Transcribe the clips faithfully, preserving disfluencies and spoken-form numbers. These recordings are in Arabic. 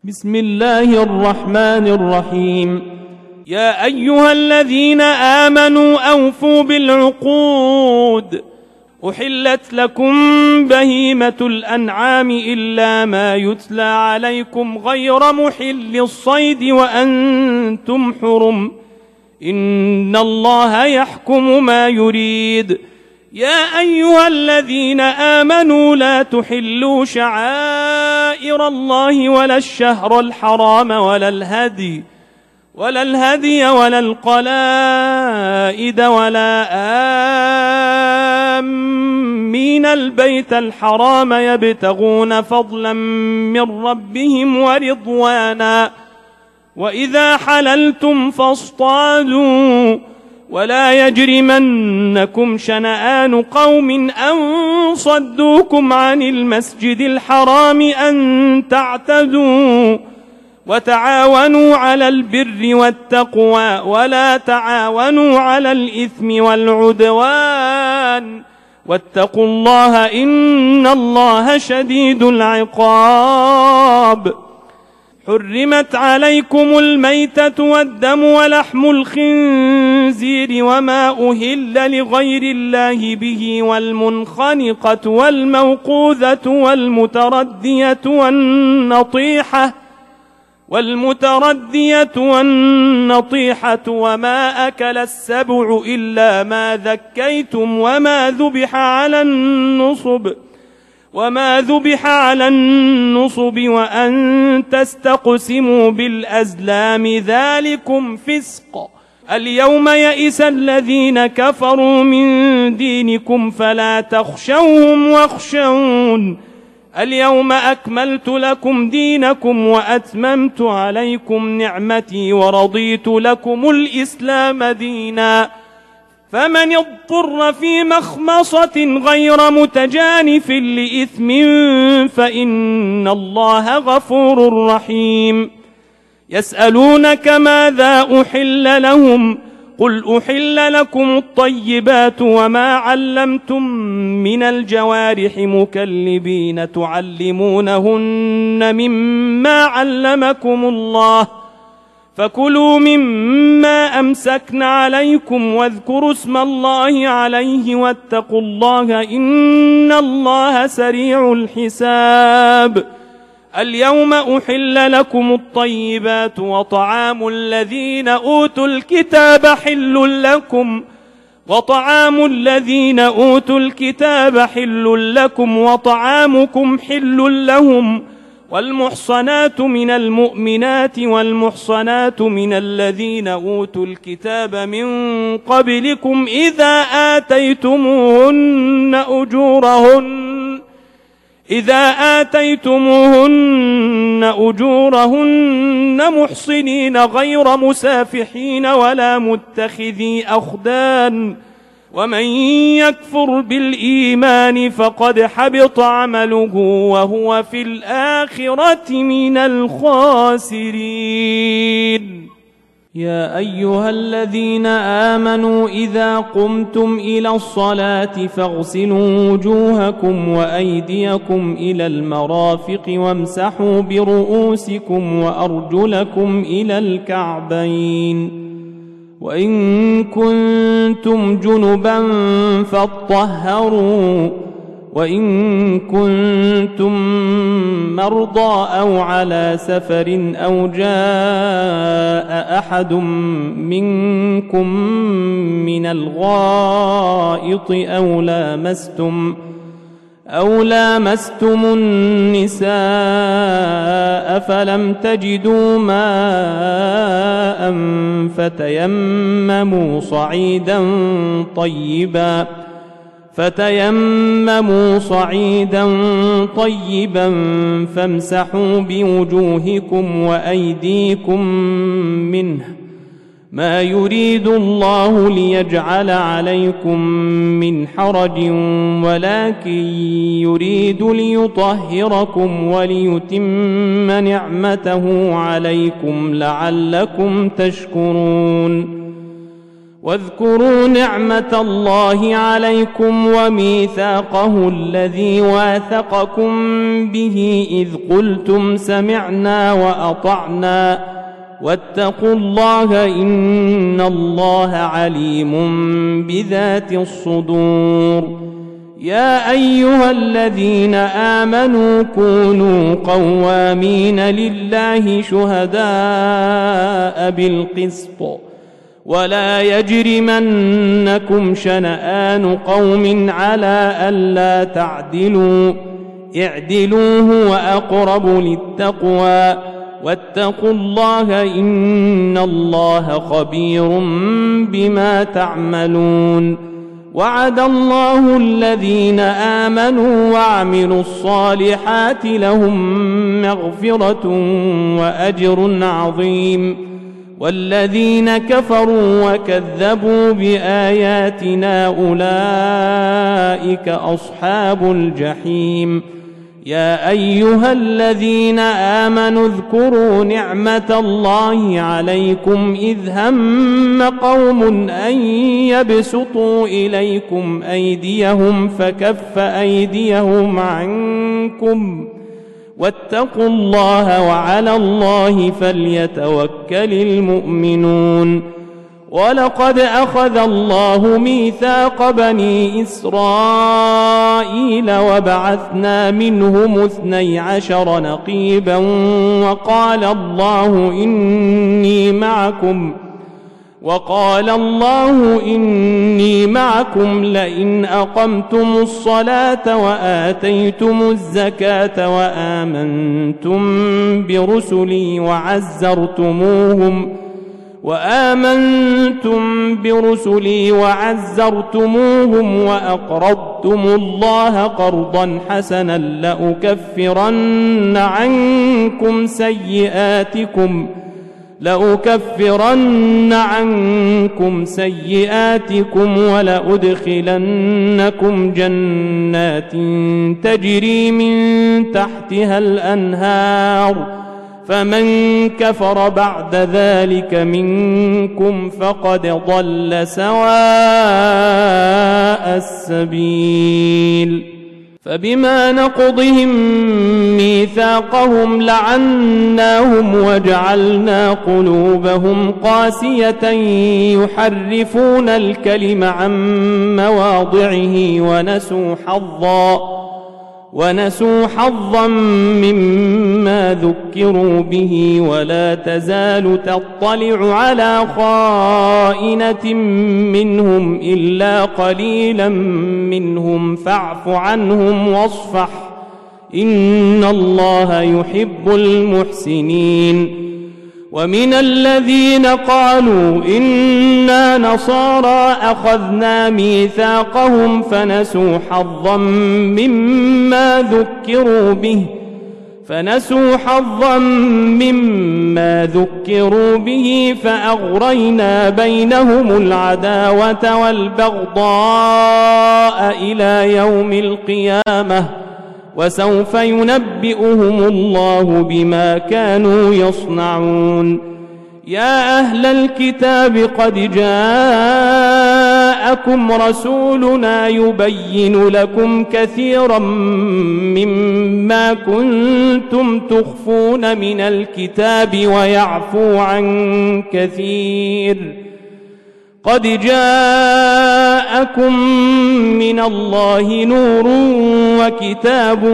بسم الله الرحمن الرحيم. يا أيها الذين آمنوا أوفوا بالعقود، أحلت لكم بهيمة الأنعام إلا ما يتلى عليكم غير محل الصيد وأنتم حرم، إن الله يحكم ما يريد. يا أيها الذين آمنوا لا تحلوا شعائر الله ولا الشهر الحرام ولا الهدي ولا الهدي ولا القلائد ولا آمين البيت الحرام يبتغون فضلا من ربهم ورضوانا، وإذا حللتم فاصطادوا، ولا يجرمنكم شنآن قوم أن صدوكم عن المسجد الحرام أن تعتدوا، وتعاونوا على البر والتقوى ولا تعاونوا على الإثم والعدوان، واتقوا الله إن الله شديد العقاب. حرمت عليكم الميتة والدم ولحم الخنزير وما أهل لغير الله به، والمنخنقة والموقوذة والمتردية والنطيحة والمتردية والنطيحة وما أكل السبع إلا ما ذكيتم وما ذبح على النصب وما ذبح على النصب وأن تستقسموا بالأزلام، ذلكم فسق. اليوم يئس الذين كفروا من دينكم فلا تخشوهم واخشون، اليوم أكملت لكم دينكم وأتممت عليكم نعمتي ورضيت لكم الإسلام دينا، فمن اضطر في مخمصة غير متجانف لإثم فإن الله غفور رحيم. يسألونك ماذا أحل لهم، قل أحل لكم الطيبات وما علمتم من الجوارح مكلبين تعلمونهن مما علمكم الله، فكلوا مما أمسكن عليكم واذكروا اسم الله عليه واتقوا الله إن الله سريع الحساب. اليوم أحل لكم الطيبات وطعام الذين أوتوا الكتاب حل لكم وطعام الذين أوتوا الكتاب حل لكم وطعامكم حل لهم، والمحصنات من المؤمنات والمحصنات من الذين أوتوا الكتاب من قبلكم إذا آتيتموهن أجورهن إذا آتيتموهن أجورهن محصنين غير مسافحين ولا متخذي أخدان، ومن يكفر بالإيمان فقد حبط عمله وهو في الآخرة من الخاسرين. يا أيها الذين آمنوا إذا قمتم إلى الصلاة فاغسلوا وجوهكم وأيديكم إلى المرافق وامسحوا برؤوسكم وأرجلكم إلى الكعبين، وإن كنتم جنبا فاطهروا، وإن كنتم مرضى أو على سفر أو جاء أحد منكم من الغائط أو لامستم أو لامستم النساء فلم تجدوا ماء فتيمموا صعيدا طيبا فتيمموا صعيدا طيبا فامسحوا بوجوهكم وأيديكم منه، ما يريد الله ليجعل عليكم من حرج ولكن يريد ليطهركم وليتم نعمته عليكم لعلكم تشكرون. واذكروا نعمة الله عليكم وميثاقه الذي واثقكم به إذ قلتم سمعنا وأطعنا واتقوا الله إن الله عليم بذات الصدور. يا أيها الذين آمنوا كونوا قوامين لله شهداء بالقسط ولا يجرمنكم شنآن قوم على ألا تعدلوا اعدلوا هو أقرب للتقوى واتقوا الله إن الله خبير بما تعملون. وعد الله الذين آمنوا وعملوا الصالحات لهم مغفرة وأجر عظيم، والذين كفروا وكذبوا بآياتنا أولئك أصحاب الجحيم. يا أيها الذين آمنوا اذكروا نعمة الله عليكم إذ هم قوم أن يبسطوا إليكم أيديهم فكف أيديهم عنكم واتقوا الله وعلى الله فليتوكل المؤمنون. ولقد أخذ الله ميثاق بني إسرائيل وبعثنا منهم اثني عشر نقيبا وقال الله إني معكم وقال الله إني معكم لئن أقمتم الصلاة وآتيتم الزكاة وآمنتم برسلي وعزرتموهم وآمنتم برسلي وعزرتموهم وأقرضتم الله قرضا حسنا لأكفرن عنكم سيئاتكم لأكفرن عنكم سيئاتكم ولأدخلنكم جنات تجري من تحتها الأنهار فمن كفر بعد ذلك منكم فقد ضل سواء السبيل. فبما نقضهم ميثاقهم لعناهم وجعلنا قلوبهم قاسية يحرفون الكلم عن مواضعه ونسوا حظا ونسوا حظا مما ذكروا به ولا تزال تطلع على خائنة منهم إلا قليلا منهم فاعف عنهم واصفح إن الله يحب المحسنين. ومن الذين قالوا إنا نصارى أخذنا ميثاقهم فنسوا حظا مما ذكروا به فنسوا حظا مما ذكروا به فأغرينا بينهم العداوة والبغضاء إلى يوم القيامة وسوف ينبئهم الله بما كانوا يصنعون. يا أهل الكتاب قد جاءكم رسولنا يبين لكم كثيرا مما كنتم تخفون من الكتاب ويعفو عن كثير. قد جاءكم من الله نور وكتاب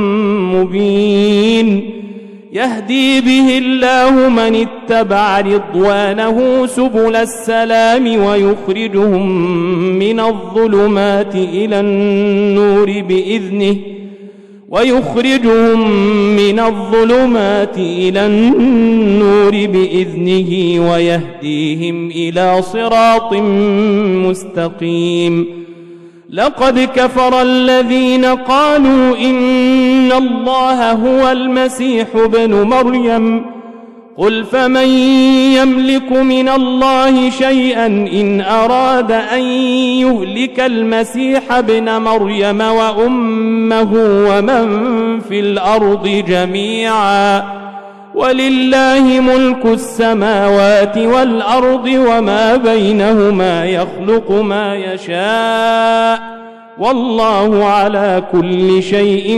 مبين يهدي به الله من اتبع رضوانه سبل السلام ويخرجهم من الظلمات إلى النور بإذنه ويخرجهم من الظلمات إلى النور بإذنه ويهديهم إلى صراط مستقيم. لقد كفر الذين قالوا إن الله هو المسيح ابن مريم قل فمن يملك من الله شيئا إن أراد أن يهلك المسيح ابن مريم وأمه ومن في الأرض جميعا ولله ملك السماوات والأرض وما بينهما يخلق ما يشاء والله على كل شيء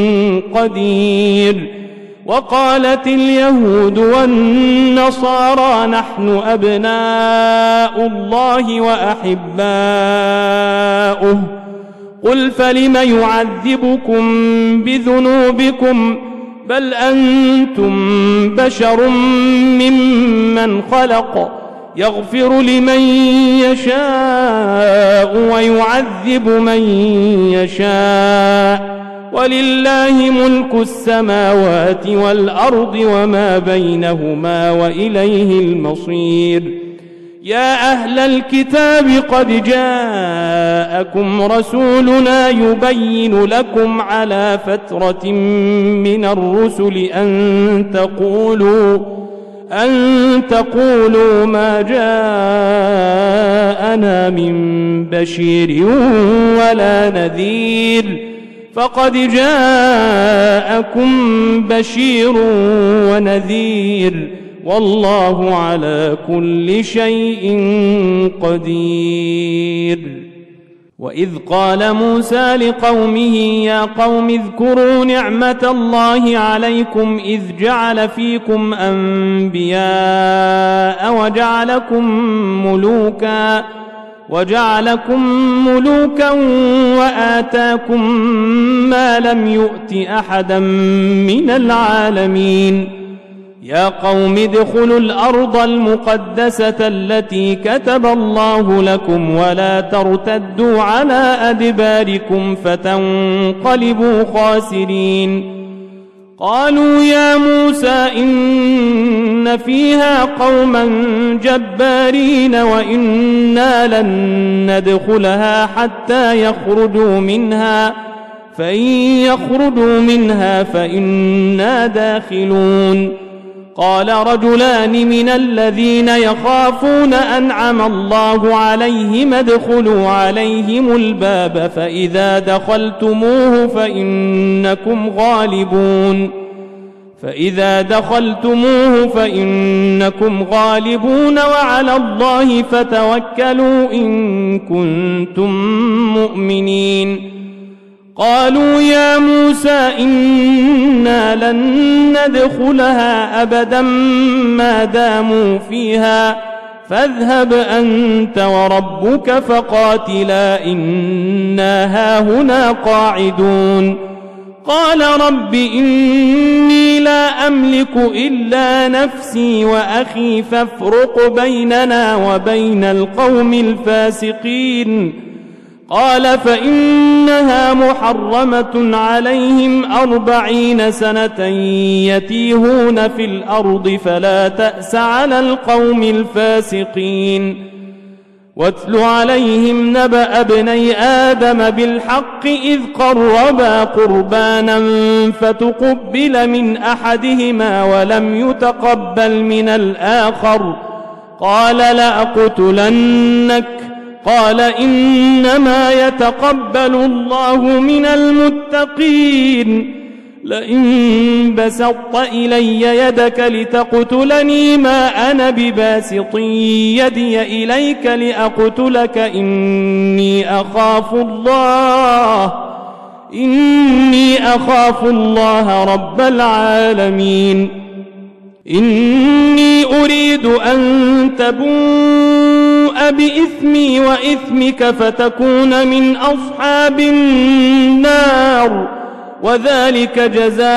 قدير. وقالت اليهود والنصارى نحن أبناء الله وأحباؤه قل فلم يعذبكم بذنوبكم بل أنتم بشر ممن خلق يغفر لمن يشاء ويعذب من يشاء ولله ملك السماوات والأرض وما بينهما وإليه المصير. يا أهل الكتاب قد جاءكم رسولنا يبين لكم على فترة من الرسل أن تقولوا أن تقولوا ما جاءنا من بشير ولا نذير فقد جاءكم بشير ونذير والله على كل شيء قدير. وإذ قال موسى لقومه يا قوم اذكروا نعمة الله عليكم إذ جعل فيكم أنبياء وجعلكم ملوكا وجعلكم ملوكا وآتاكم ما لم يؤت أحدا من العالمين. يا قوم ادخلوا الأرض المقدسة التي كتب الله لكم ولا ترتدوا على أدباركم فتنقلبوا خاسرين. قالوا يا موسى إن فيها قوما جبارين وإنا لن ندخلها حتى يخرجوا منها فإن يخرجوا منها فإنا داخلون. قال رجلان من الذين يخافون أنعم الله عليهم ادخلوا عليهم الباب فإذا دخلتموه فإنكم غالبون فإذا دخلتموه فإنكم غالبون وعلى الله فتوكلوا إن كنتم مؤمنين. قالوا يا موسى إنا لن ندخلها أبدا ما داموا فيها فاذهب أنت وربك فقاتلا إنا هاهنا قاعدون. قال رب إني لا أملك إلا نفسي وأخي فافرق بيننا وبين القوم الفاسقين. قال فإنها محرمة عليهم أربعين سنة يتيهون في الأرض فلا تأس على القوم الفاسقين. واتل عليهم نبأ ابني آدم بالحق إذ قربا قربانا فتقبل من أحدهما ولم يتقبل من الآخر قال لأقتلنك قال إنما يتقبل الله من المتقين. لئن بسطت إلي يدك لتقتلني ما أنا بباسط يدي إليك لأقتلك إني أخاف الله إني أخاف الله رب العالمين. إني أريد أن تبوء بإثمي وإثمك فتكون من أصحاب النار وذلك جزاء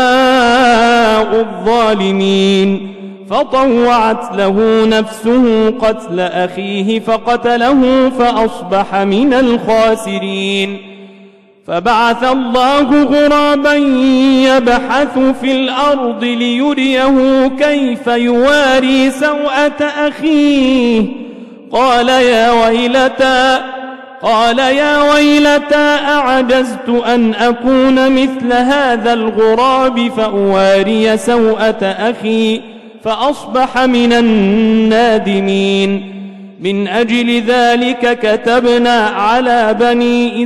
الظالمين. فطوعت له نفسه قتل أخيه فقتله فأصبح من الخاسرين. فبعث الله غرابا يبحث في الأرض ليريه كيف يواري سوءة أخيه قال يا ويلتى قال يا ويلتى أعجزت أن أكون مثل هذا الغراب فأواري سوءة أخي فأصبح من النادمين. من أجل ذلك كتبنا على بني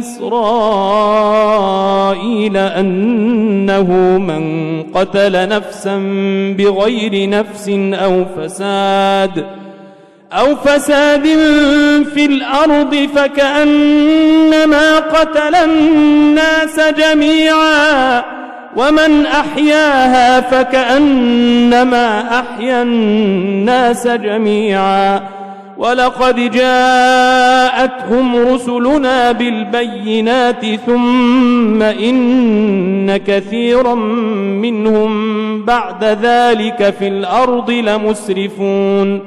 إسرائيل أنه من قتل نفسا بغير نفس أو فساد أو فساد في الأرض فكأنما قتل الناس جميعا ومن أحياها فكأنما أحيا الناس جميعا ولقد جاءتهم رسلنا بالبينات ثم إن كثيرا منهم بعد ذلك في الأرض لمسرفون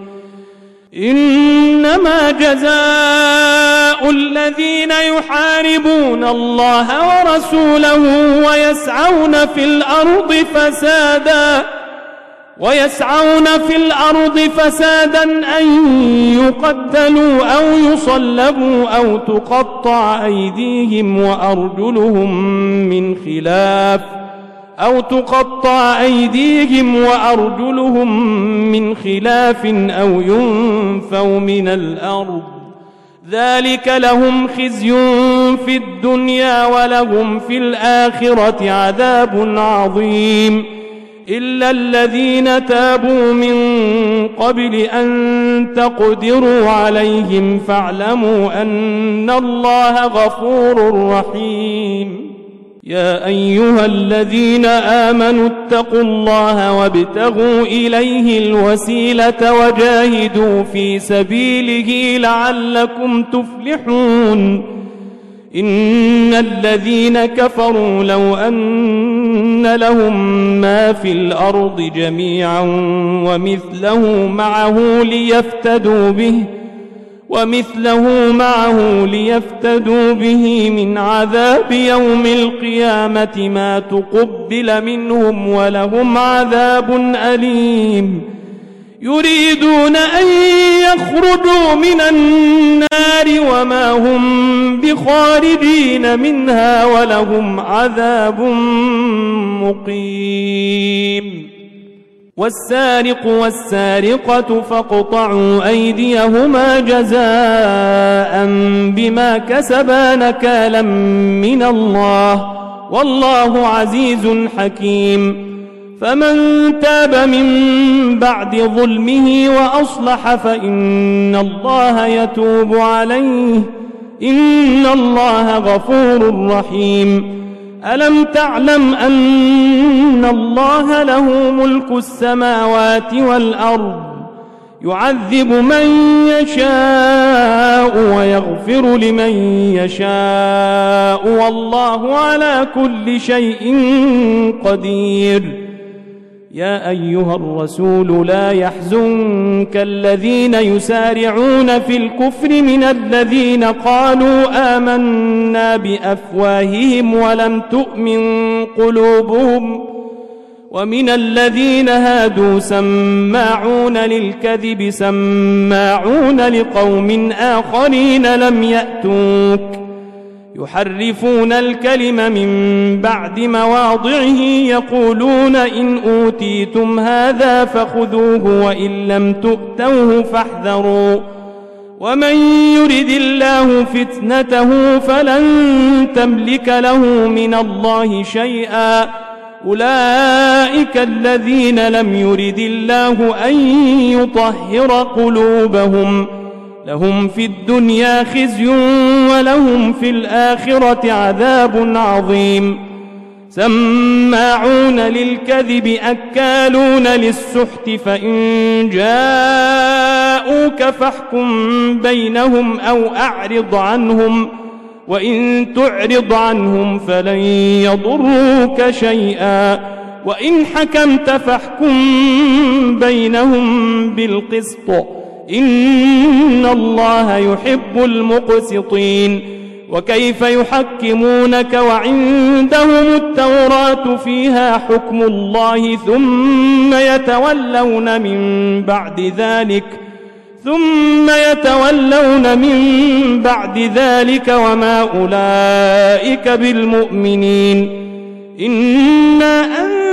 إنما جزاء الذين يحاربون الله ورسوله ويسعون في الأرض فسادا ويسعون في الأرض فسادا أن يقتلوا أو يصلبوا أو تقطع أيديهم وأرجلهم من خلاف أو تقطع أيديهم وأرجلهم من خلاف أو ينفوا من الأرض ذلك لهم خزي في الدنيا ولهم في الآخرة عذاب عظيم إلا الذين تابوا من قبل أن تقدروا عليهم فاعلموا أن الله غفور رحيم يا أيها الذين آمنوا اتقوا الله وابتغوا إليه الوسيلة وجاهدوا في سبيله لعلكم تفلحون إن الذين كفروا لو أن لهم ما في الأرض جميعا ومثله معه ليفتدوا به ومثله معه ليفتدوا به من عذاب يوم القيامة ما تقبل منهم ولهم عذاب أليم يريدون أن يخرجوا من النار وما هم بخارجين منها ولهم عذاب مقيم والسارق والسارقة فاقطعوا أيديهما جزاء بما كسبا نكالا من الله والله عزيز حكيم فمن تاب من بعد ظلمه وأصلح فإن الله يتوب عليه إن الله غفور رحيم ألم تعلم أن الله له ملك السماوات والأرض يعذب من يشاء ويغفر لمن يشاء والله على كل شيء قدير يا أيها الرسول لا يحزنك الذين يسارعون في الكفر من الذين قالوا آمنا بأفواههم ولم تؤمن قلوبهم ومن الذين هادوا سماعون للكذب سماعون لقوم آخرين لم يأتوك يحرفون الكلم من بعد مواضعه يقولون إن أوتيتم هذا فخذوه وإن لم تؤتوه فاحذروا ومن يرد الله فتنته فلن تملك له من الله شيئا أولئك الذين لم يرد الله أن يطهر قلوبهم لهم في الدنيا خزي ولهم في الآخرة عذاب عظيم سماعون للكذب أكالون للسحت فإن جاءوك فاحكم بينهم أو أعرض عنهم وإن تعرض عنهم فلن يضروك شيئا وإن حكمت فاحكم بينهم بالقسط إن الله يحب المقسطين وكيف يحكمونك وعندهم التوراة فيها حكم الله ثم يتولون من بعد ذلك ثم يتولون من بعد ذلك وما أولئك بالمؤمنين إنا أنزلنا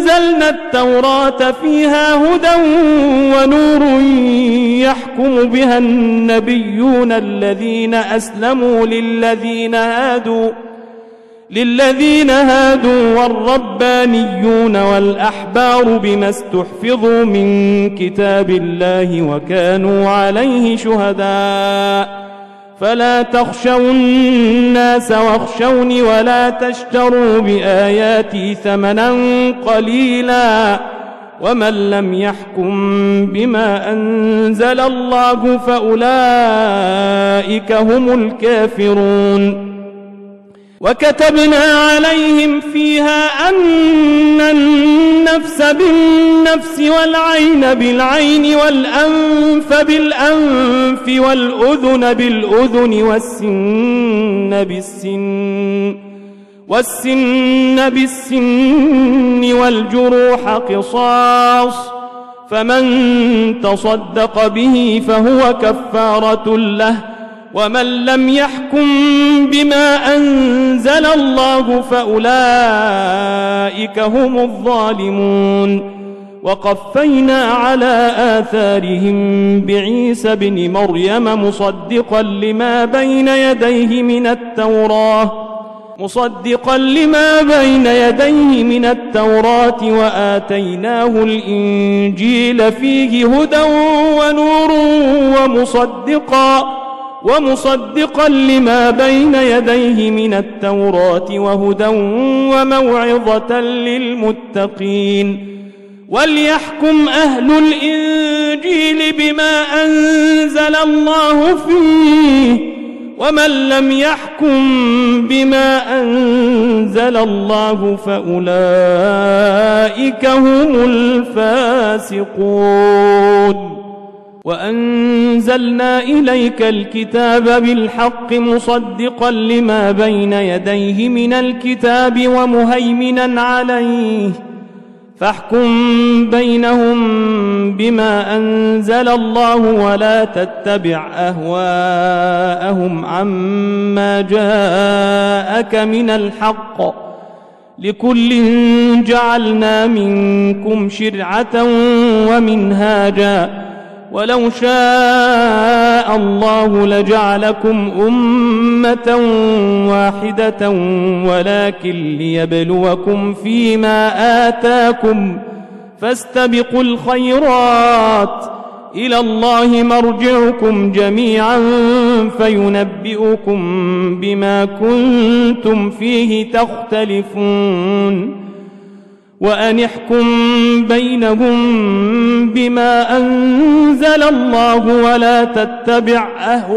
وأنزلنا التوراة فيها هدى ونور يحكم بها النبيون الذين أسلموا للذين هادوا للذين هادوا والربانيون والأحبار بما استحفظوا من كتاب الله وكانوا عليه شهداء فلا تخشوا الناس واخشوني ولا تشتروا بآياتي ثمنا قليلا ومن لم يحكم بما أنزل الله فأولئك هم الكافرون. وكتبنا عليهم فيها أن النفس بالنفس والعين بالعين والأنف بالأنف والأذن بالأذن والسن بالسن والسن بالسن والجروح قصاص فمن تصدق به فهو كفارة له ومن لم يحكم بما أنزل الله فأولئك هم الظالمون. وقفينا على آثارهم بعيسى بن مريم مصدقا لما بين يديه من التوراة مصدقا لما بين يديه من التوراة وآتيناه الإنجيل فيه هدى ونور ومصدقا ومصدقا لما بين يديه من التوراة وهدى وموعظة للمتقين. وليحكم أهل الإنجيل بما أنزل الله فيه ومن لم يحكم بما أنزل الله فأولئك هم الفاسقون. وأنزلنا إليك الكتاب بالحق مصدقا لما بين يديه من الكتاب ومهيمنا عليه فاحكم بينهم بما أنزل الله ولا تتبع أهواءهم عما جاءك من الحق لكل جعلنا منكم شرعة ومنهاجا ولو شاء الله لجعلكم أمة واحدة ولكن ليبلوكم فيما آتاكم فاستبقوا الخيرات إلى الله مرجعكم جميعا فينبئكم بما كنتم فيه تختلفون. وأن احكم بينهم بما أنزل الله ولا تتبع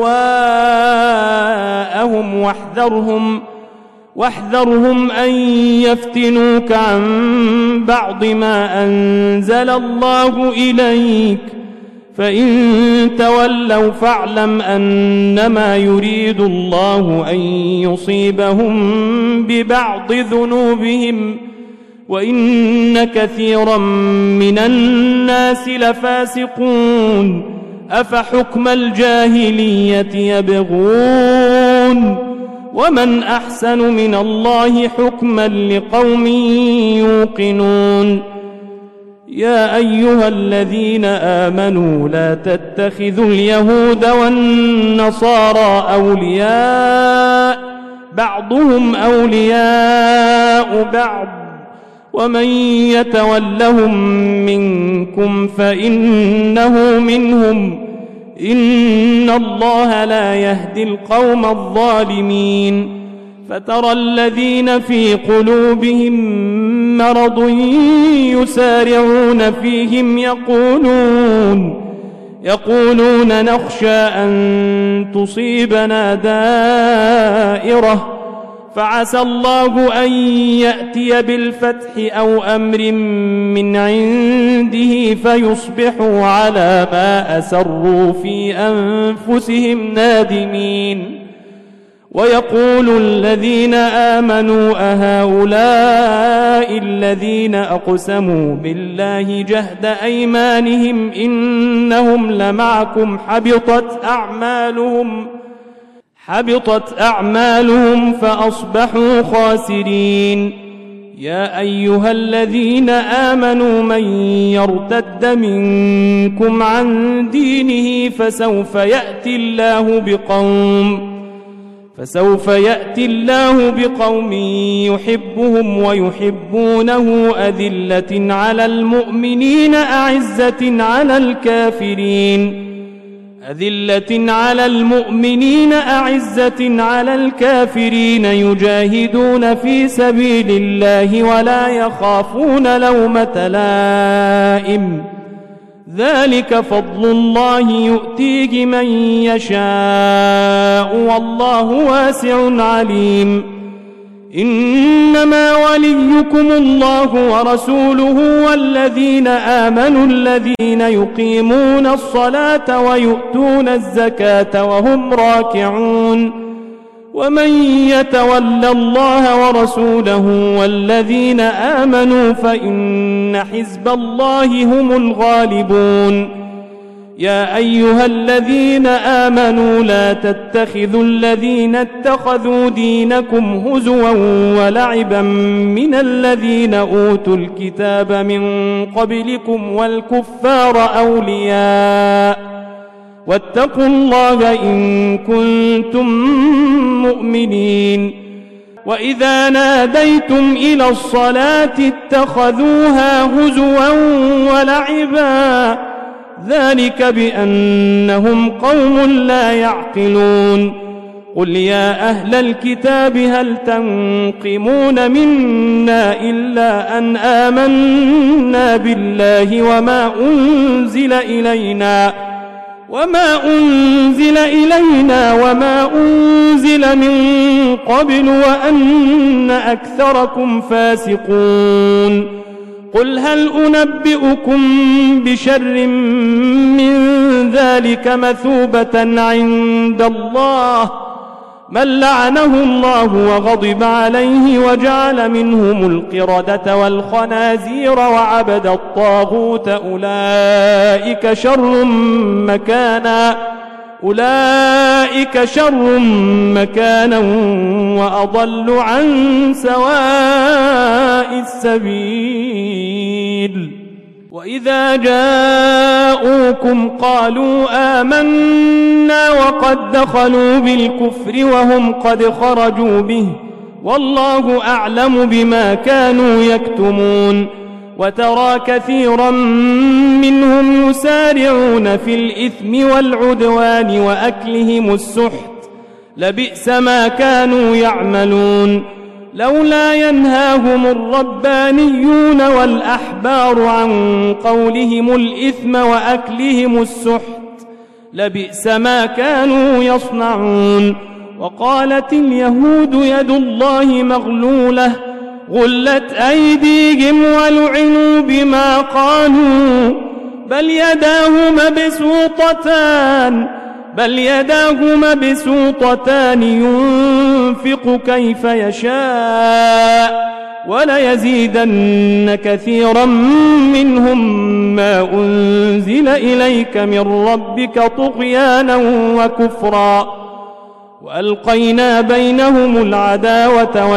أهواءهم واحذرهم واحذرهم أن يفتنوك عن بعض ما أنزل الله إليك فإن تولوا فاعلم أنما يريد الله أن يصيبهم ببعض ذنوبهم وإن كثيرا من الناس لفاسقون. أفحكم الجاهلية يبغون ومن أحسن من الله حكما لقوم يوقنون. يا أيها الذين آمنوا لا تتخذوا اليهود والنصارى أولياء بعضهم أولياء بعض ومن يتولهم منكم فإنه منهم إن الله لا يهدي القوم الظالمين. فترى الذين في قلوبهم مرض يسارعون فيهم يقولون يقولون نخشى أن تصيبنا دائرة فعسى الله أن يأتي بالفتح أو أمر من عنده فيصبحوا على ما أسروا في أنفسهم نادمين. ويقول الذين آمنوا أهؤلاء الذين أقسموا بالله جهد أيمانهم إنهم لمعكم حبطت أعمالهم حبطت أعمالهم فأصبحوا خاسرين. يا أيها الذين آمنوا من يرتد منكم عن دينه فسوف يأتي الله بقوم فسوف يأتي الله بقوم يحبهم ويحبونه أذلة على المؤمنين أعزة على الكافرين أذلة على المؤمنين أعزة على الكافرين يجاهدون في سبيل الله ولا يخافون لومة لائم ذلك فضل الله يؤتيه من يشاء والله واسع عليم إنما وليكم الله ورسوله والذين آمنوا الذين يقيمون الصلاة ويؤتون الزكاة وهم راكعون ومن يتول الله ورسوله والذين آمنوا فإن حزب الله هم الغالبون يا أيها الذين آمنوا لا تتخذوا الذين اتخذوا دينكم هزوا ولعبا من الذين أوتوا الكتاب من قبلكم والكفار أولياء واتقوا الله إن كنتم مؤمنين وإذا ناديتم إلى الصلاة اتخذوها هزوا ولعبا ذلك بأنهم قوم لا يعقلون قل يا أهل الكتاب هل تنقمون منا إلا أن آمنا بالله وما أنزل إلينا وما أنزل إلينا وما أنزل من قبل وأن أكثركم فاسقون قل هل أنبئكم بشر من ذلك مثوبة عند الله من لعنه الله وغضب عليه وجعل منهم القردة والخنازير وعبد الطاغوت أولئك شر مكانا أولئك شر مكانا وأضل عن سواء السبيل وإذا جاءوكم قالوا آمنا وقد دخلوا بالكفر وهم قد خرجوا به والله أعلم بما كانوا يكتمون وترى كثيرا منهم يسارعون في الإثم والعدوان وأكلهم السحت لبئس ما كانوا يعملون لولا ينهاهم الربانيون والأحبار عن قولهم الإثم وأكلهم السحت لبئس ما كانوا يصنعون وقالت اليهود يد الله مغلولة غلت أيديهم ولعنوا بما قالوا بل يداه مبسوطتان بل يداه مبسوطتان ينفق كيف يشاء وليزيدن كثيرا منهم ما أنزل إليك من ربك طغيانا وكفرا وألقينا بينهم العداوة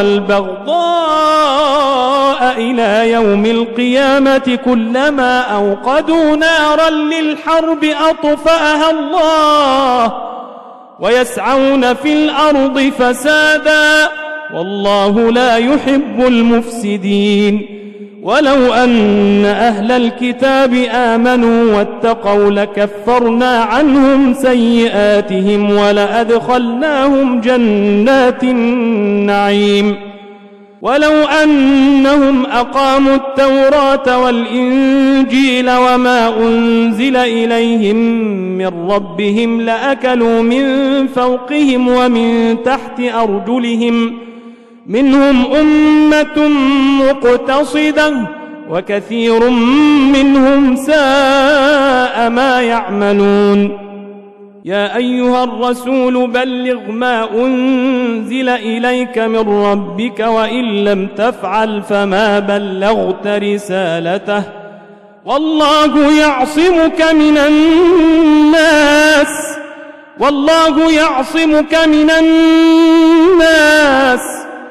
والبغضاء إلى يوم القيامة كلما أوقدوا نارا للحرب أطفأها الله ويسعون في الأرض فسادا والله لا يحب المفسدين ولو أن أهل الكتاب آمنوا واتقوا لكفرنا عنهم سيئاتهم ولأدخلناهم جنات النعيم ولو أنهم أقاموا التوراة والإنجيل وما أنزل إليهم من ربهم لأكلوا من فوقهم ومن تحت أرجلهم منهم أمة مقتصدة وكثير منهم ساء ما يعملون يا أيها الرسول بلغ ما أنزل إليك من ربك وإن لم تفعل فما بلغت رسالته والله يعصمك من الناس والله يعصمك من الناس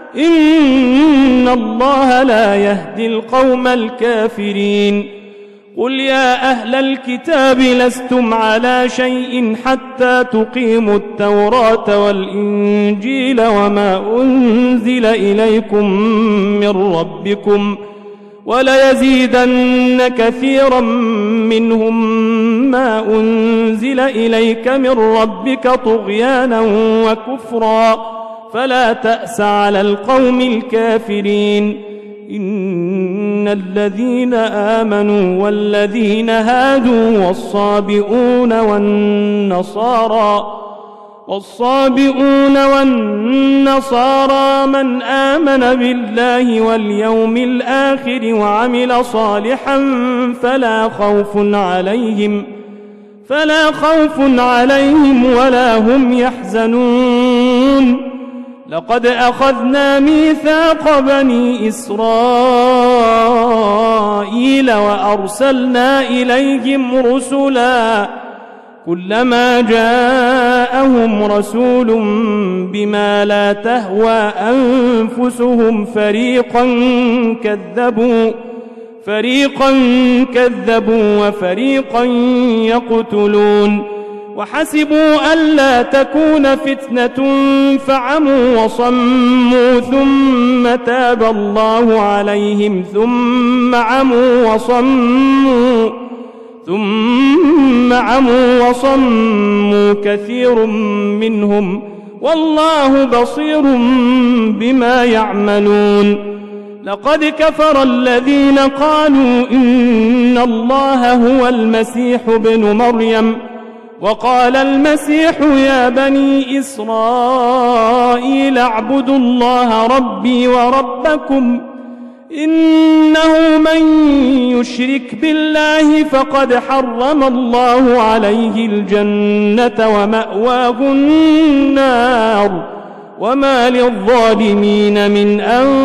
إن الله لا يهدي القوم الكافرين قل يا أهل الكتاب لستم على شيء حتى تقيموا التوراة والإنجيل وما أنزل إليكم من ربكم وليزيدن كثيرا منهم ما أنزل إليك من ربك طغيانا وكفرا فلا تأس على القوم الكافرين إن الذين آمنوا والذين هادوا والصابئون والنصارى والصابئون والنصارى من آمن بالله واليوم الآخر وعمل صالحا فلا خوف عليهم فلا خوف عليهم ولا هم يحزنون لقد أخذنا ميثاق بني إسرائيل وأرسلنا إليهم رسلا كلما جاءهم رسول بما لا تهوى أنفسهم فريقا كذبوا فريقا كذبوا وفريقا يقتلون وحسبوا ألا تكون فتنة فعموا وصموا ثم تاب الله عليهم ثم عموا وصموا ثم عموا وصموا كثير منهم والله بصير بما يعملون لقد كفر الذين قالوا إن الله هو المسيح ابن مريم وقال المسيح يا بني إسرائيل اعبدوا الله ربي وربكم إنه من يشرك بالله فقد حرم الله عليه الجنة ومأواه النار وما للظالمين من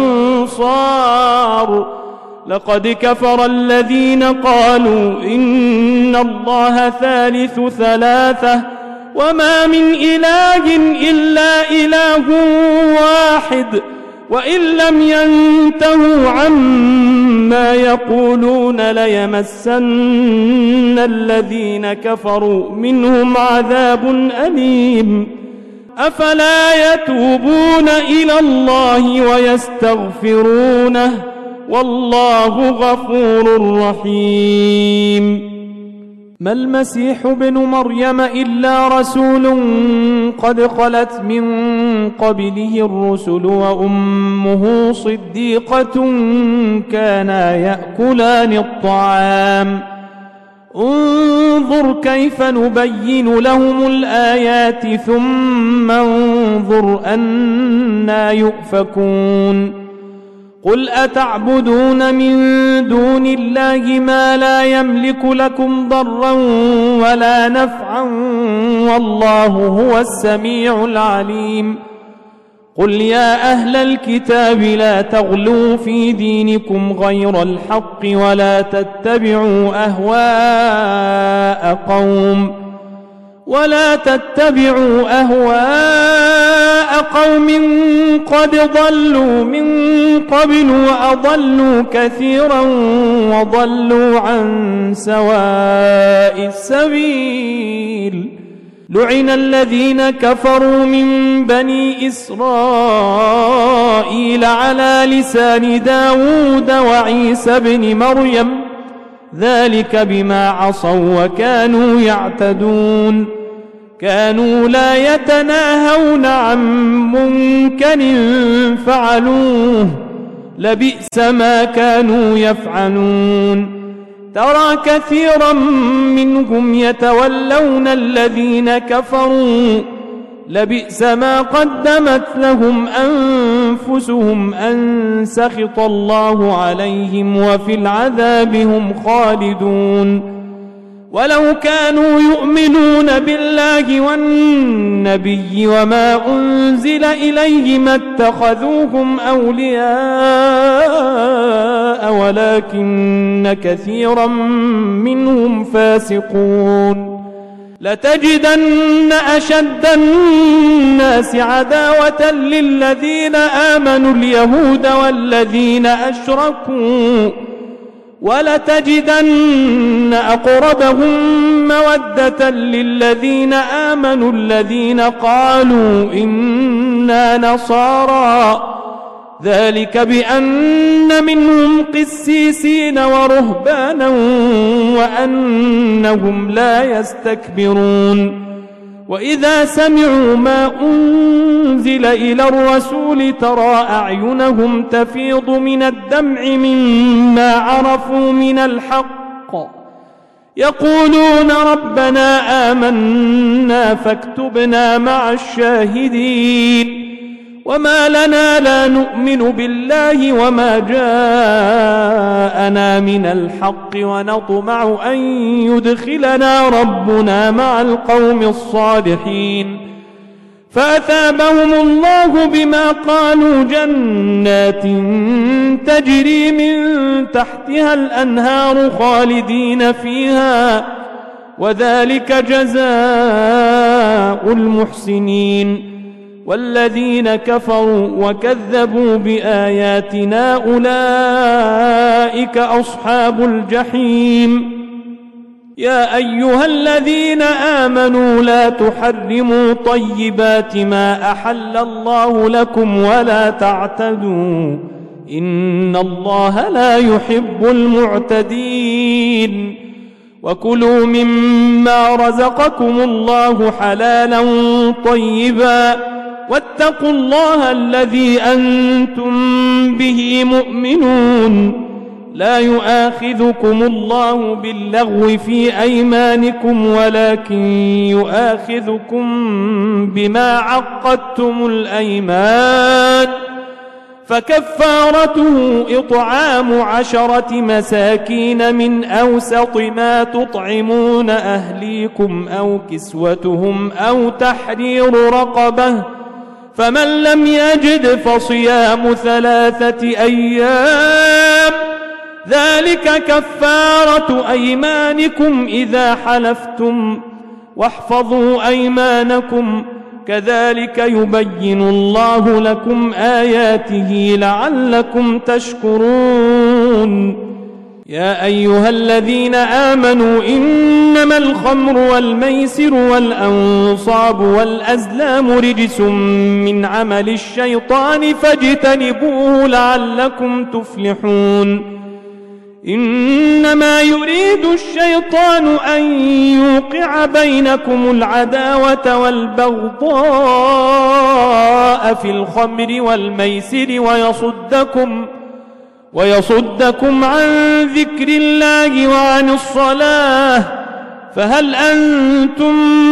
أنصار لقد كفر الذين قالوا إن الله ثالث ثلاثة وما من إله إلا إله واحد وإن لم ينتهوا عما يقولون ليمسن الذين كفروا منهم عذاب أليم أفلا يتوبون إلى الله ويستغفرونه والله غفور رحيم ما المسيح ابن مريم إلا رسول قد خلت من قبله الرسل وأمه صديقة كانا يأكلان الطعام انظر كيف نبين لهم الآيات ثم انظر أنا يؤفكون قل أتعبدون من دون الله ما لا يملك لكم ضرا ولا نفعا والله هو السميع العليم قل يا أهل الكتاب لا تغلوا في دينكم غير الحق ولا تتبعوا أهواء قوم ولا تتبعوا أهواء قوم قد ضلوا من قبل وأضلوا كثيرا وضلوا عن سواء السبيل لعن الذين كفروا من بني إسرائيل على لسان داود وعيسى بن مريم ذلك بما عصوا وكانوا يعتدون كانوا لا يتناهون عن منكر فعلوه لبئس ما كانوا يفعلون ترى كثيرا منهم يتولون الذين كفروا لبئس ما قدمت لهم أنفسهم أن سخط الله عليهم وفي العذاب هم خالدون ولو كانوا يؤمنون بالله والنبي وما أنزل إليه ما اتخذوهم أولياء ولكن كثيرا منهم فاسقون لتجدن أشد الناس عداوة للذين آمنوا اليهود والذين أشركوا ولتجدن أقربهم مودة للذين آمنوا الذين قالوا إنا نصارى ذلك بأن منهم قسيسين ورهبانا وأنهم لا يستكبرون وإذا سمعوا ما أنزل إلى الرسول ترى أعينهم تفيض من الدمع مما عرفوا من الحق يقولون ربنا آمنا فاكتبنا مع الشاهدين وما لنا لا نؤمن بالله وما جاءنا من الحق ونطمع أن يدخلنا ربنا مع القوم الصالحين فأثابهم الله بما قالوا جنات تجري من تحتها الأنهار خالدين فيها وذلك جزاء المحسنين والذين كفروا وكذبوا بآياتنا أولئك أصحاب الجحيم يا أيها الذين آمنوا لا تحرموا طيبات ما أحل الله لكم ولا تعتدوا إن الله لا يحب المعتدين وكلوا مما رزقكم الله حلالا طيبا واتقوا الله الذي أنتم به مؤمنون لا يؤاخذكم الله باللغو في أيمانكم ولكن يؤاخذكم بما عقدتم الأيمان فكفارته إطعام عشرة مساكين من أوسط ما تطعمون أهليكم أو كسوتهم أو تحرير رقبة فمن لم يجد فصيام ثلاثة أيام ذلك كفارة أيمانكم إذا حلفتم واحفظوا أيمانكم كذلك يبين الله لكم آياته لعلكم تشكرون يا أيها الذين آمنوا إنما الخمر والميسر والأنصاب والأزلام رجس من عمل الشيطان فاجتنبوه لعلكم تفلحون إنما يريد الشيطان أن يوقع بينكم العداوة والبغضاء في الخمر والميسر ويصدكم ويصدكم عن ذكر الله وعن الصلاة فهل أنتم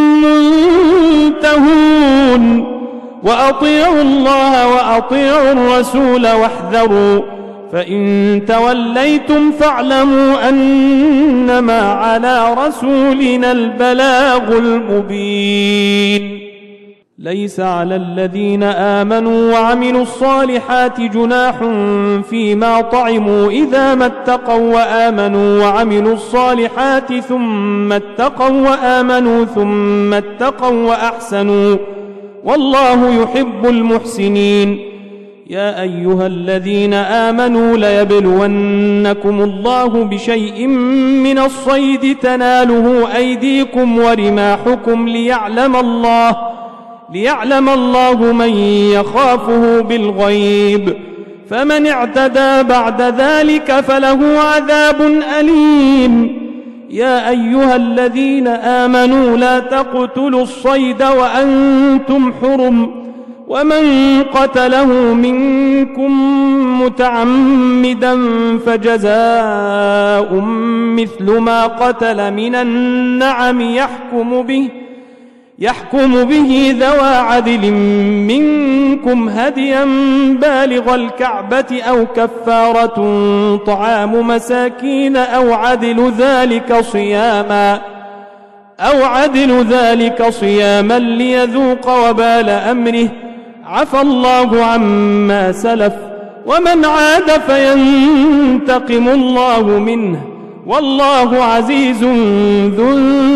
منتهون وأطيعوا الله وأطيعوا الرسول واحذروا فإن توليتم فاعلموا أنما على رسولنا البلاغ المبين ليس على الذين آمنوا وعملوا الصالحات جناح فيما طعموا إذا ما اتقوا وآمنوا وعملوا الصالحات ثم اتقوا وآمنوا ثم اتقوا وأحسنوا والله يحب المحسنين يا أيها الذين آمنوا ليبلونكم الله بشيء من الصيد تناله أيديكم ورماحكم ليعلم الله ليعلم الله من يخافه بالغيب فمن اعتدى بعد ذلك فله عذاب أليم يا أيها الذين آمنوا لا تقتلوا الصيد وأنتم حرم ومن قتله منكم متعمدا فجزاء مثل ما قتل من النعم يحكم به يحكم به ذوى عدل منكم هديا بالغ الكعبة أو كفارة طعام مساكين أو عدل ذلك صياما أو عدل ذلك صياما ليذوق وبال أمره عفى الله عما سلف ومن عاد فينتقم الله منه والله عزيز ذو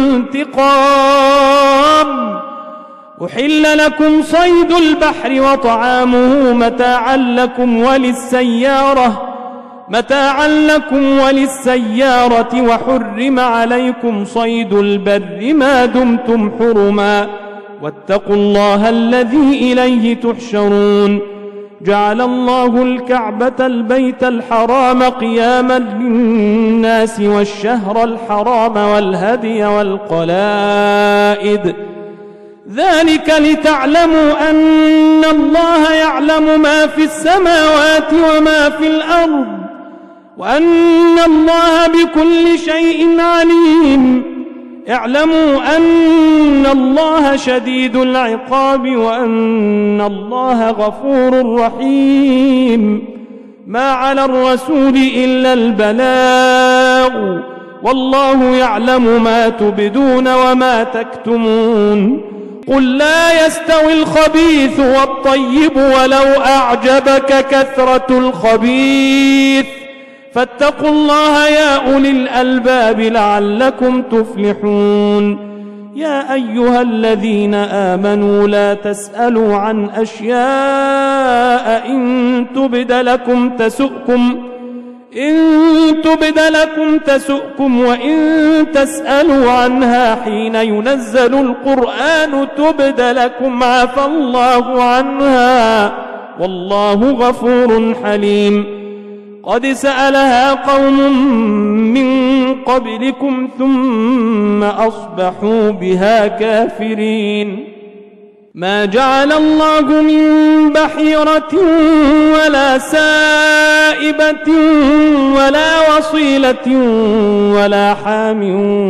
انتقام. أحل لكم صيد البحر وطعامه متاعا لكم وللسيارة متاعا لكم وللسيارة وحرم عليكم صيد البر ما دمتم حرما واتقوا الله الذي إليه تحشرون. جعل الله الكعبة البيت الحرام قياما للناس والشهر الحرام والهدي والقلائد ذلك لتعلموا أن الله يعلم ما في السماوات وما في الأرض وأن الله بكل شيء عليم. اعلموا أن الله شديد العقاب وأن الله غفور رحيم. ما على الرسول إلا البلاغ والله يعلم ما تبدون وما تكتمون. قل لا يستوي الخبيث والطيب ولو أعجبك كثرة الخبيث فاتقوا الله يا أولي الألباب لعلكم تفلحون. يا أيها الذين آمنوا لا تسألوا عن أشياء إن تبد لكم تسؤكم إن تبد لكم تسؤكم وإن تسألوا عنها حين ينزل القرآن تبد لكم عفى الله عنها والله غفور حليم. قد سألها قوم من قبلكم ثم أصبحوا بها كافرين. ما جعل الله من بحيرة ولا سائبة ولا وصيلة ولا حام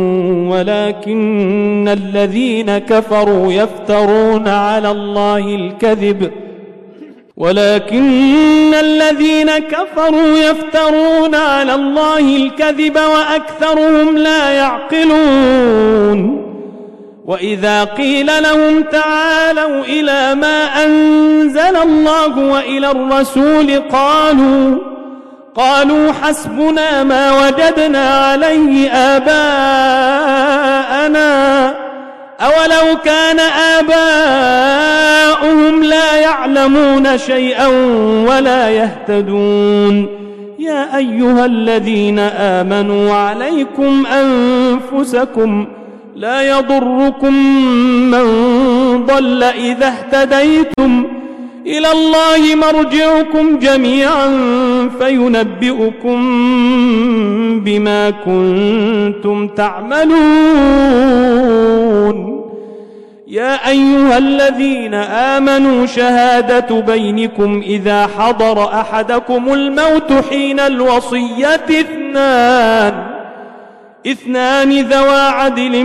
ولكن الذين كفروا يفترون على الله الكذب ولكن الذين كفروا يفترون على الله الكذب وأكثرهم لا يعقلون. وإذا قيل لهم تعالوا إلى ما أنزل الله وإلى الرسول قالوا قالوا حسبنا ما وجدنا عليه آباءنا أولو كان آباؤهم لا يعلمون شيئا ولا يهتدون. يا أيها الذين آمنوا عليكم أنفسكم لا يضركم من ضل إذا اهتديتم إلى الله مرجعكم جميعا فينبئكم بما كنتم تعملون. يا أيها الذين آمنوا شهادة بينكم إذا حضر أحدكم الموت حين الوصية اثنان اثنان ذوى عدل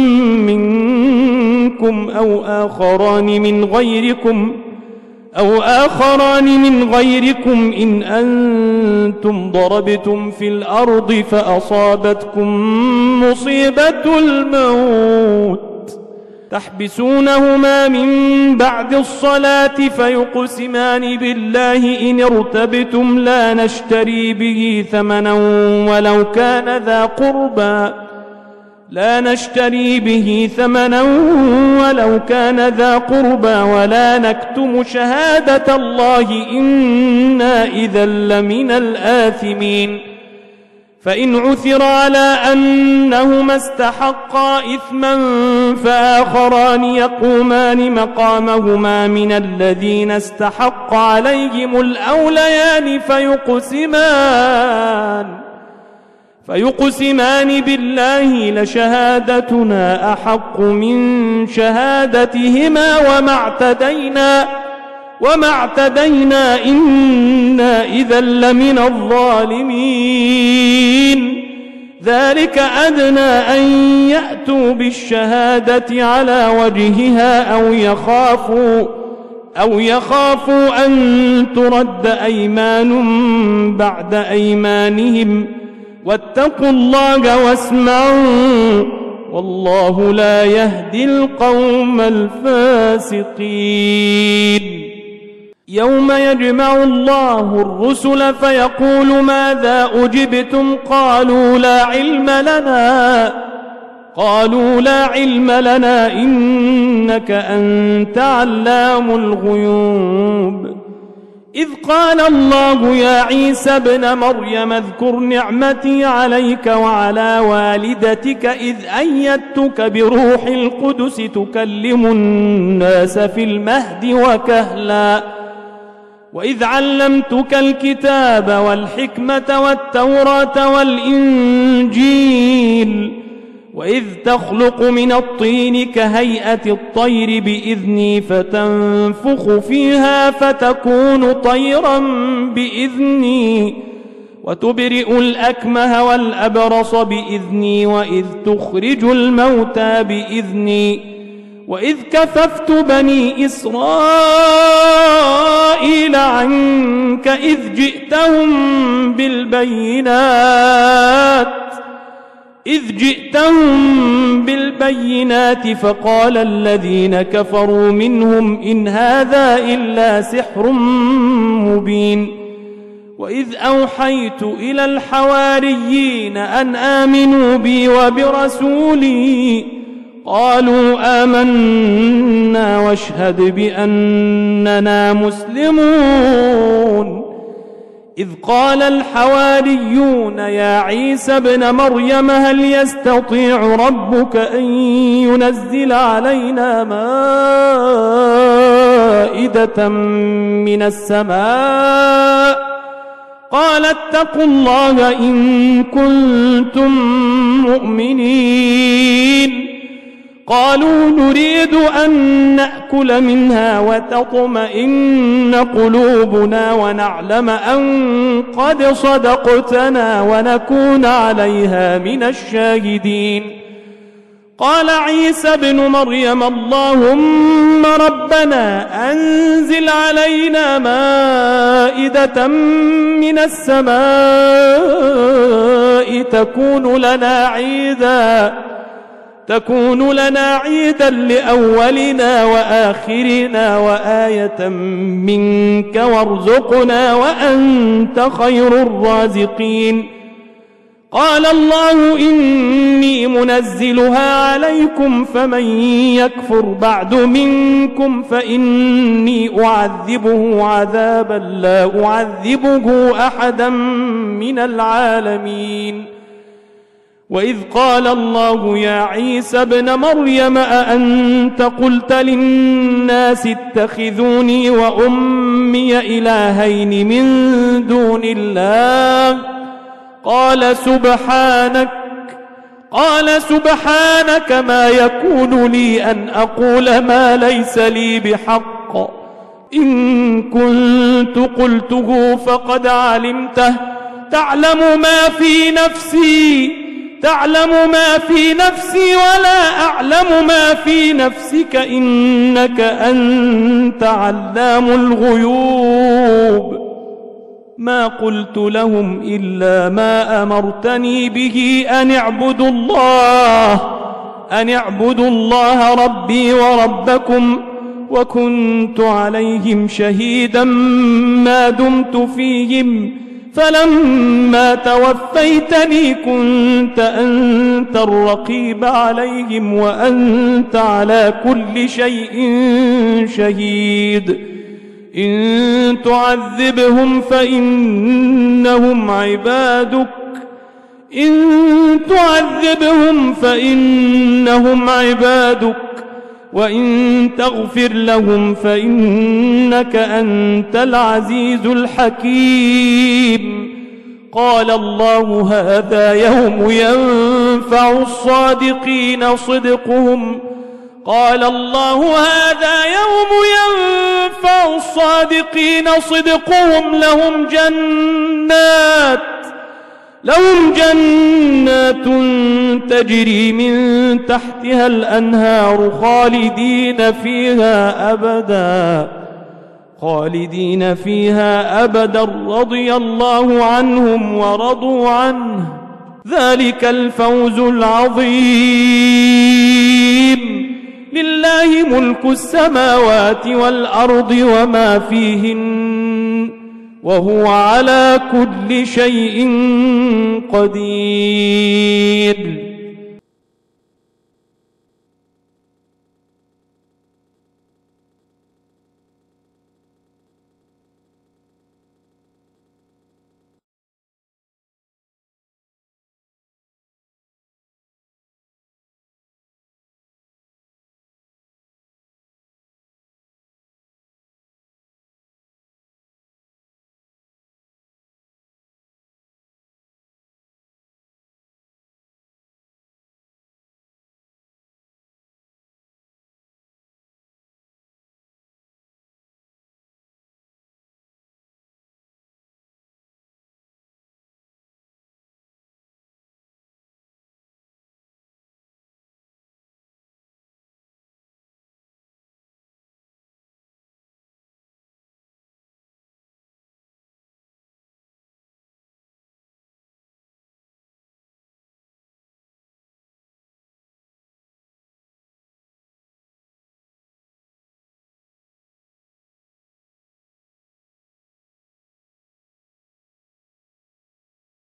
منكم أو آخران من غيركم أو آخران من غيركم إن أنتم ضربتم في الأرض فأصابتكم مصيبة الموت تحبسونهما من بعد الصلاة فيقسمان بالله إن ارتبتم لا نشتري به ثمنا ولو كان ذا قربى لا نشتري به ثمنا ولو كان ذا قربى ولا نكتم شهادة الله إنا إذا لمن الآثمين. فإن عثر على أنهما استحقا إثما فآخران يقومان مقامهما من الذين استحق عليهم الأوليان فيقسمان فيقسمان بالله لشهادتنا أحق من شهادتهما وما اعتدينا وما اعتدينا إنا إذا لمن الظالمين. ذلك أدنى أن يأتوا بالشهادة على وجهها أو يخافوا أو يخافوا أن ترد أيمان بعد أيمانهم واتقوا الله واسمعوا والله لا يهدي القوم الفاسقين. يوم يجمع الله الرسل فيقول ماذا أجبتم قالوا لا علم لنا قالوا لا علم لنا إنك أنت علام الغيوب إذ قال الله يا عيسى ابن مريم اذكر نعمتي عليك وعلى والدتك إذ أيدتك بروح القدس تكلم الناس في المهد وكهلا وإذ علمتك الكتاب والحكمة والتوراة والإنجيل وإذ تخلق من الطين كهيئة الطير بإذني فتنفخ فيها فتكون طيرا بإذني وتبرئ الأكمه والأبرص بإذني وإذ تخرج الموتى بإذني وإذ كففت بني إسرائيل عنك إذ جئتهم بالبينات إذ جئتهم بالبينات فقال الذين كفروا منهم إن هذا إلا سحر مبين وإذ أوحيت إلى الحواريين أن آمنوا بي وبرسولي قالوا آمنا واشهد بأننا مسلمون إذ قال الحواريون يا عيسى ابن مريم هل يستطيع ربك أن ينزل علينا مائدة من السماء قال اتقوا الله إن كنتم مؤمنين قالوا نريد أن نأكل منها وتطمئن قلوبنا ونعلم أن قد صدقتنا ونكون عليها من الشاهدين قال عيسى ابن مريم اللهم ربنا أنزل علينا مائدة من السماء تكون لنا عيداً تكون لنا عيدا لأولنا وآخرنا وآية منك وارزقنا وأنت خير الرازقين قال الله إني منزلها عليكم فمن يكفر بعد منكم فإني أعذبه عذابا لا أعذبه أحدا من العالمين وإذ قال الله يا عيسى ابن مريم أأنت قلت للناس اتخذوني وأمي إلهين من دون الله قال سبحانك قال سبحانك ما يكون لي أن أقول ما ليس لي بحق إن كنت قلته فقد علمته تعلم ما في نفسي تعلم ما في نفسي ولا أعلم ما في نفسك إنك أنت علام الغيوب ما قلت لهم إلا ما أمرتني به أن اعبدوا الله أن اعبدوا الله ربي وربكم وكنت عليهم شهيدا ما دمت فيهم فلما توفيتني كنت أنت الرقيب عليهم وأنت على كل شيء شهيد إن تعذبهم فإنهم عبادك إن تعذبهم فإنهم عبادك وإن تغفر لهم فإنك أنت العزيز الحكيم قال الله هذا يوم ينفع الصادقين صدقهم قال الله هذا يوم ينفع الصادقين صدقهم لهم جنات لهم جنات تجري من تحتها الأنهار خالدين فيها أبدا خالدين فيها أبدا رضي الله عنهم ورضوا عنه ذلك الفوز العظيم لله ملك السماوات والأرض وما فيهن وهو على كل شيء قدير